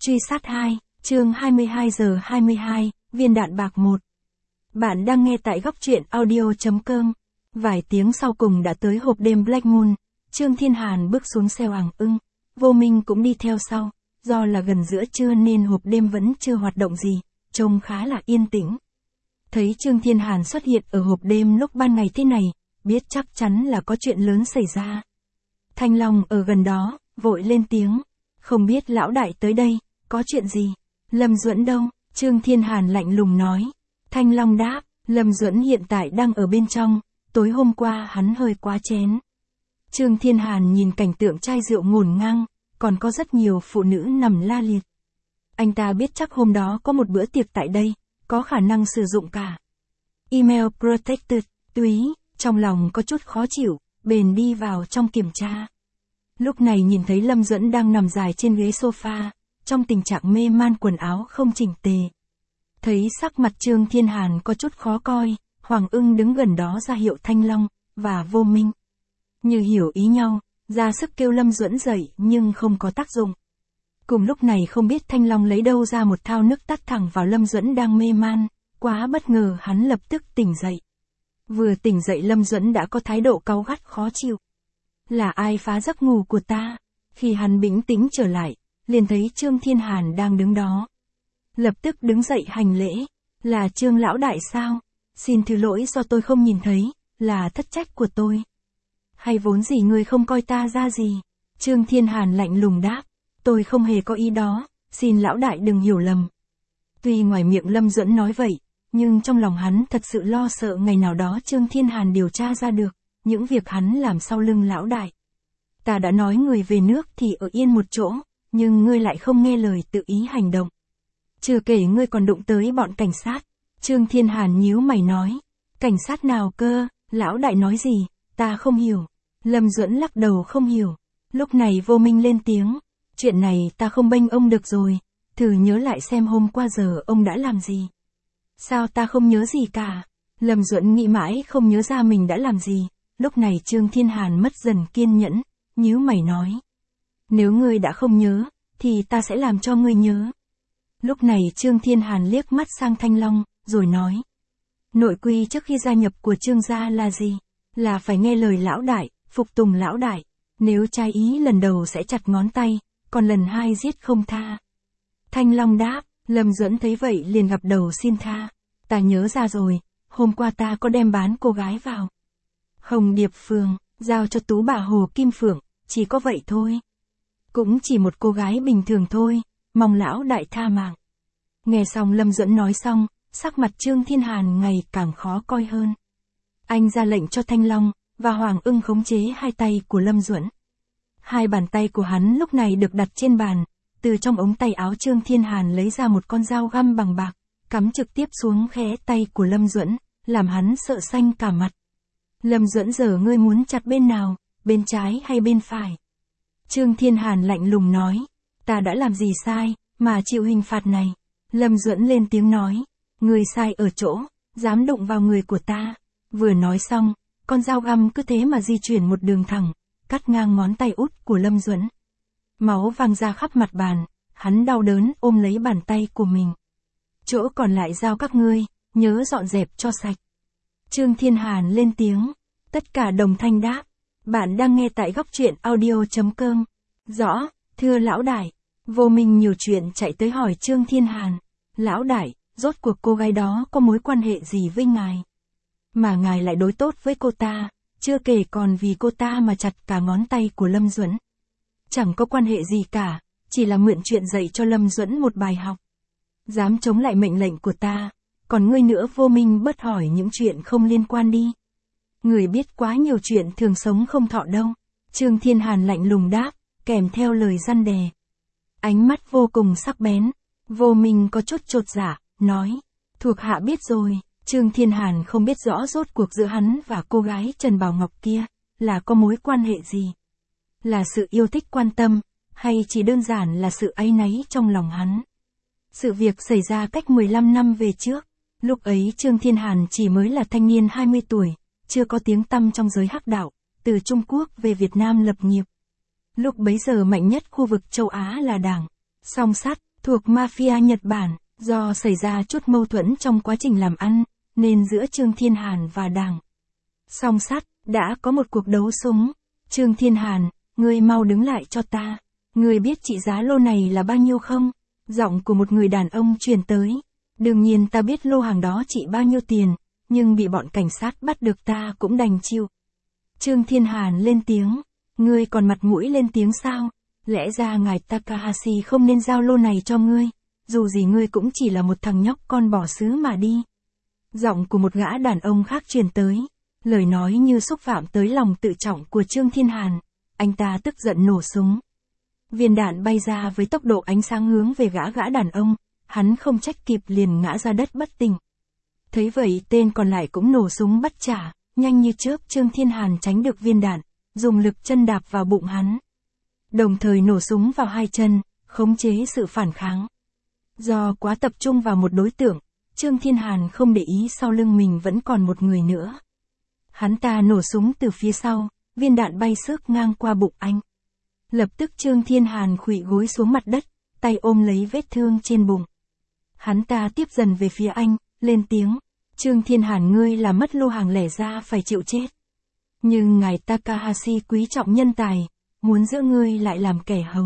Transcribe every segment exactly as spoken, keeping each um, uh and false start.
Truy sát hai, chương hai mươi hai giờ hai mươi hai, viên đạn bạc một. Bạn đang nghe tại góc truyện audio.com. Vài tiếng sau cùng đã tới hộp đêm Black Moon, Trương Thiên Hàn bước xuống xe Hoàng Ưng, Vô Minh cũng đi theo sau, do là gần giữa trưa nên hộp đêm vẫn chưa hoạt động gì, trông khá là yên tĩnh. Thấy Trương Thiên Hàn xuất hiện ở hộp đêm lúc ban ngày thế này, biết chắc chắn là có chuyện lớn xảy ra. Thanh Long ở gần đó, vội lên tiếng, không biết lão đại tới đây, có chuyện gì? Lâm Duẫn đâu? Trương Thiên Hàn lạnh lùng nói. Thanh Long đáp, Lâm Duẫn hiện tại đang ở bên trong, tối hôm qua hắn hơi quá chén. Trương Thiên Hàn nhìn cảnh tượng chai rượu ngổn ngang, còn có rất nhiều phụ nữ nằm la liệt. Anh ta biết chắc hôm đó có một bữa tiệc tại đây, có khả năng sử dụng cả email protected, túy, trong lòng có chút khó chịu, bèn đi vào trong kiểm tra. Lúc này nhìn thấy Lâm Duẫn đang nằm dài trên ghế sofa, trong tình trạng mê man, quần áo không chỉnh tề. Thấy sắc mặt Trương Thiên Hàn có chút khó coi, Hoàng Ưng đứng gần đó ra hiệu Thanh Long và Vô Minh như hiểu ý nhau, ra sức kêu Lâm Duẫn dậy nhưng không có tác dụng. Cùng lúc này không biết Thanh Long lấy đâu ra một thao nước tắt thẳng vào Lâm Duẫn đang mê man, quá bất ngờ hắn lập tức tỉnh dậy. Vừa tỉnh dậy Lâm Duẫn đã có thái độ cáu gắt khó chịu. Là ai phá giấc ngủ của ta? Khi hắn bình tĩnh trở lại, liền thấy Trương Thiên Hàn đang đứng đó. Lập tức đứng dậy hành lễ. Là Trương lão đại sao? Xin thứ lỗi do tôi không nhìn thấy, là thất trách của tôi. Hay vốn gì ngươi không coi ta ra gì? Trương Thiên Hàn lạnh lùng đáp. Tôi không hề có ý đó, xin lão đại đừng hiểu lầm. Tuy ngoài miệng Lâm Duẫn nói vậy, nhưng trong lòng hắn thật sự lo sợ ngày nào đó Trương Thiên Hàn điều tra ra được những việc hắn làm sau lưng lão đại. Ta đã nói người về nước thì ở yên một chỗ, nhưng ngươi lại không nghe lời tự ý hành động. Chưa kể ngươi còn đụng tới bọn cảnh sát. Trương Thiên Hàn nhíu mày nói. Cảnh sát nào cơ? Lão đại nói gì? Ta không hiểu. Lâm Duẫn lắc đầu không hiểu. Lúc này Vô Minh lên tiếng. Chuyện này ta không bênh ông được rồi. Thử nhớ lại xem hôm qua giờ ông đã làm gì. Sao ta không nhớ gì cả? Lâm Duẫn nghĩ mãi không nhớ ra mình đã làm gì. Lúc này Trương Thiên Hàn mất dần kiên nhẫn, nhíu mày nói. Nếu ngươi đã không nhớ, thì ta sẽ làm cho ngươi nhớ. Lúc này Trương Thiên Hàn liếc mắt sang Thanh Long, rồi nói. Nội quy trước khi gia nhập của Trương gia là gì? Là phải nghe lời lão đại, phục tùng lão đại. Nếu trái ý lần đầu sẽ chặt ngón tay, còn lần hai giết không tha. Thanh Long đáp, Lâm Duẫn thấy vậy liền gập đầu xin tha. Ta nhớ ra rồi, hôm qua ta có đem bán cô gái vào Hồng Điệp Phường, giao cho tú bà Hồ Kim Phượng, chỉ có vậy thôi. Cũng chỉ một cô gái bình thường thôi, mong lão đại tha mạng. Nghe xong Lâm Duẫn nói xong, sắc mặt Trương Thiên Hàn ngày càng khó coi hơn. Anh ra lệnh cho Thanh Long và Hoàng Ưng khống chế hai tay của Lâm Duẫn. Hai bàn tay của hắn lúc này được đặt trên bàn, từ trong ống tay áo Trương Thiên Hàn lấy ra một con dao găm bằng bạc, cắm trực tiếp xuống khẽ tay của Lâm Duẫn, làm hắn sợ xanh cả mặt. Lâm Duẫn, giờ ngươi muốn chặt bên nào, bên trái hay bên phải? Trương Thiên Hàn lạnh lùng nói, ta đã làm gì sai, mà chịu hình phạt này? Lâm Duẫn lên tiếng nói, ngươi sai ở chỗ, dám đụng vào người của ta. Vừa nói xong, con dao găm cứ thế mà di chuyển một đường thẳng, cắt ngang ngón tay út của Lâm Duẫn. Máu văng ra khắp mặt bàn, hắn đau đớn ôm lấy bàn tay của mình. Chỗ còn lại giao các ngươi, nhớ dọn dẹp cho sạch. Trương Thiên Hàn lên tiếng, tất cả đồng thanh đáp. Bạn đang nghe tại góc truyện audio.com. Rõ, thưa lão đại. Vô Minh nhiều chuyện chạy tới hỏi Trương Thiên Hàn. Lão đại, rốt cuộc cô gái đó có mối quan hệ gì với ngài? Mà ngài lại đối tốt với cô ta, chưa kể còn vì cô ta mà chặt cả ngón tay của Lâm Duẫn. Chẳng có quan hệ gì cả, chỉ là mượn chuyện dạy cho Lâm Duẫn một bài học. Dám chống lại mệnh lệnh của ta, còn ngươi nữa. Vô Minh bớt hỏi những chuyện không liên quan đi. Người biết quá nhiều chuyện thường sống không thọ đâu. Trương Thiên Hàn lạnh lùng đáp, kèm theo lời răn đè. Ánh mắt vô cùng sắc bén. Vô Minh có chút chột dạ, nói, thuộc hạ biết rồi. Trương Thiên Hàn không biết rõ rốt cuộc giữa hắn và cô gái Trần Bảo Ngọc kia là có mối quan hệ gì. Là sự yêu thích quan tâm, hay chỉ đơn giản là sự áy náy trong lòng hắn. Sự việc xảy ra cách mười lăm năm về trước. Lúc ấy Trương Thiên Hàn chỉ mới là thanh niên hai mươi tuổi, chưa có tiếng tăm trong giới hắc đạo, từ Trung Quốc về Việt Nam lập nghiệp. Lúc bấy giờ mạnh nhất khu vực châu Á là Đảng Song Sắt, thuộc mafia Nhật Bản, do xảy ra chút mâu thuẫn trong quá trình làm ăn, nên giữa Trương Thiên Hàn và Đảng Song Sắt, đã có một cuộc đấu súng. Trương Thiên Hàn, ngươi mau đứng lại cho ta. Ngươi biết trị giá lô này là bao nhiêu không? Giọng của một người đàn ông truyền tới. Đương nhiên ta biết lô hàng đó trị bao nhiêu tiền, nhưng bị bọn cảnh sát bắt được ta cũng đành chịu. Trương Thiên Hàn lên tiếng. Ngươi còn mặt mũi lên tiếng sao? Lẽ ra ngài Takahashi không nên giao lô này cho ngươi. Dù gì ngươi cũng chỉ là một thằng nhóc con bỏ xứ mà đi. Giọng của một gã đàn ông khác truyền tới. Lời nói như xúc phạm tới lòng tự trọng của Trương Thiên Hàn. Anh ta tức giận nổ súng. Viên đạn bay ra với tốc độ ánh sáng hướng về gã gã đàn ông. Hắn không trách kịp liền ngã ra đất bất tỉnh. Thấy vậy tên còn lại cũng nổ súng bắt trả. Nhanh như chớp Trương Thiên Hàn tránh được viên đạn, dùng lực chân đạp vào bụng hắn. Đồng thời nổ súng vào hai chân, khống chế sự phản kháng. Do quá tập trung vào một đối tượng, Trương Thiên Hàn không để ý sau lưng mình vẫn còn một người nữa. Hắn ta nổ súng từ phía sau, viên đạn bay xước ngang qua bụng anh. Lập tức Trương Thiên Hàn khuỵu gối xuống mặt đất, tay ôm lấy vết thương trên bụng. Hắn ta tiếp dần về phía anh, lên tiếng. Trương Thiên Hàn ngươi là mất lô hàng lẻ ra phải chịu chết. Nhưng ngài Takahashi quý trọng nhân tài, muốn giữ ngươi lại làm kẻ hầu.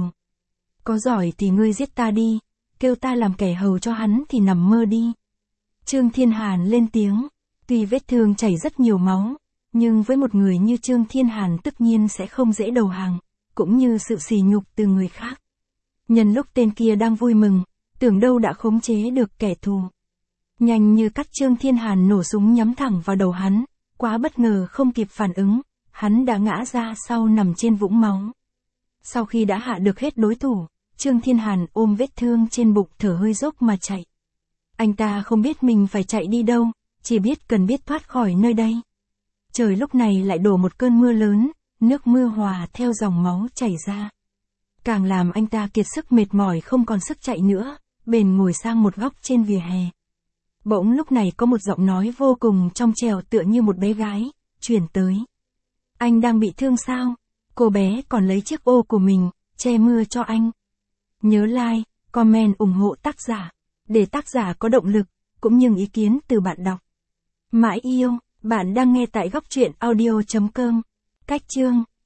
Có giỏi thì ngươi giết ta đi, kêu ta làm kẻ hầu cho hắn thì nằm mơ đi. Trương Thiên Hàn lên tiếng, tuy vết thương chảy rất nhiều máu, nhưng với một người như Trương Thiên Hàn tất nhiên sẽ không dễ đầu hàng, cũng như sự sỉ nhục từ người khác. Nhân lúc tên kia đang vui mừng, tưởng đâu đã khống chế được kẻ thù. Nhanh như cắt Trương Thiên Hàn nổ súng nhắm thẳng vào đầu hắn, quá bất ngờ không kịp phản ứng, hắn đã ngã ra sau nằm trên vũng máu. Sau khi đã hạ được hết đối thủ, Trương Thiên Hàn ôm vết thương trên bụng thở hơi dốc mà chạy. Anh ta không biết mình phải chạy đi đâu, chỉ biết cần biết thoát khỏi nơi đây. Trời lúc này lại đổ một cơn mưa lớn, nước mưa hòa theo dòng máu chảy ra. Càng làm anh ta kiệt sức mệt mỏi không còn sức chạy nữa, bền ngồi sang một góc trên vỉa hè. Bỗng lúc này có một giọng nói vô cùng trong trẻo tựa như một bé gái, truyền tới. Anh đang bị thương sao? Cô bé còn lấy chiếc ô của mình, che mưa cho anh. Nhớ like, comment ủng hộ tác giả, để tác giả có động lực, cũng như ý kiến từ bạn đọc. Mãi yêu, bạn đang nghe tại góc truyện audio chấm com. Cách chương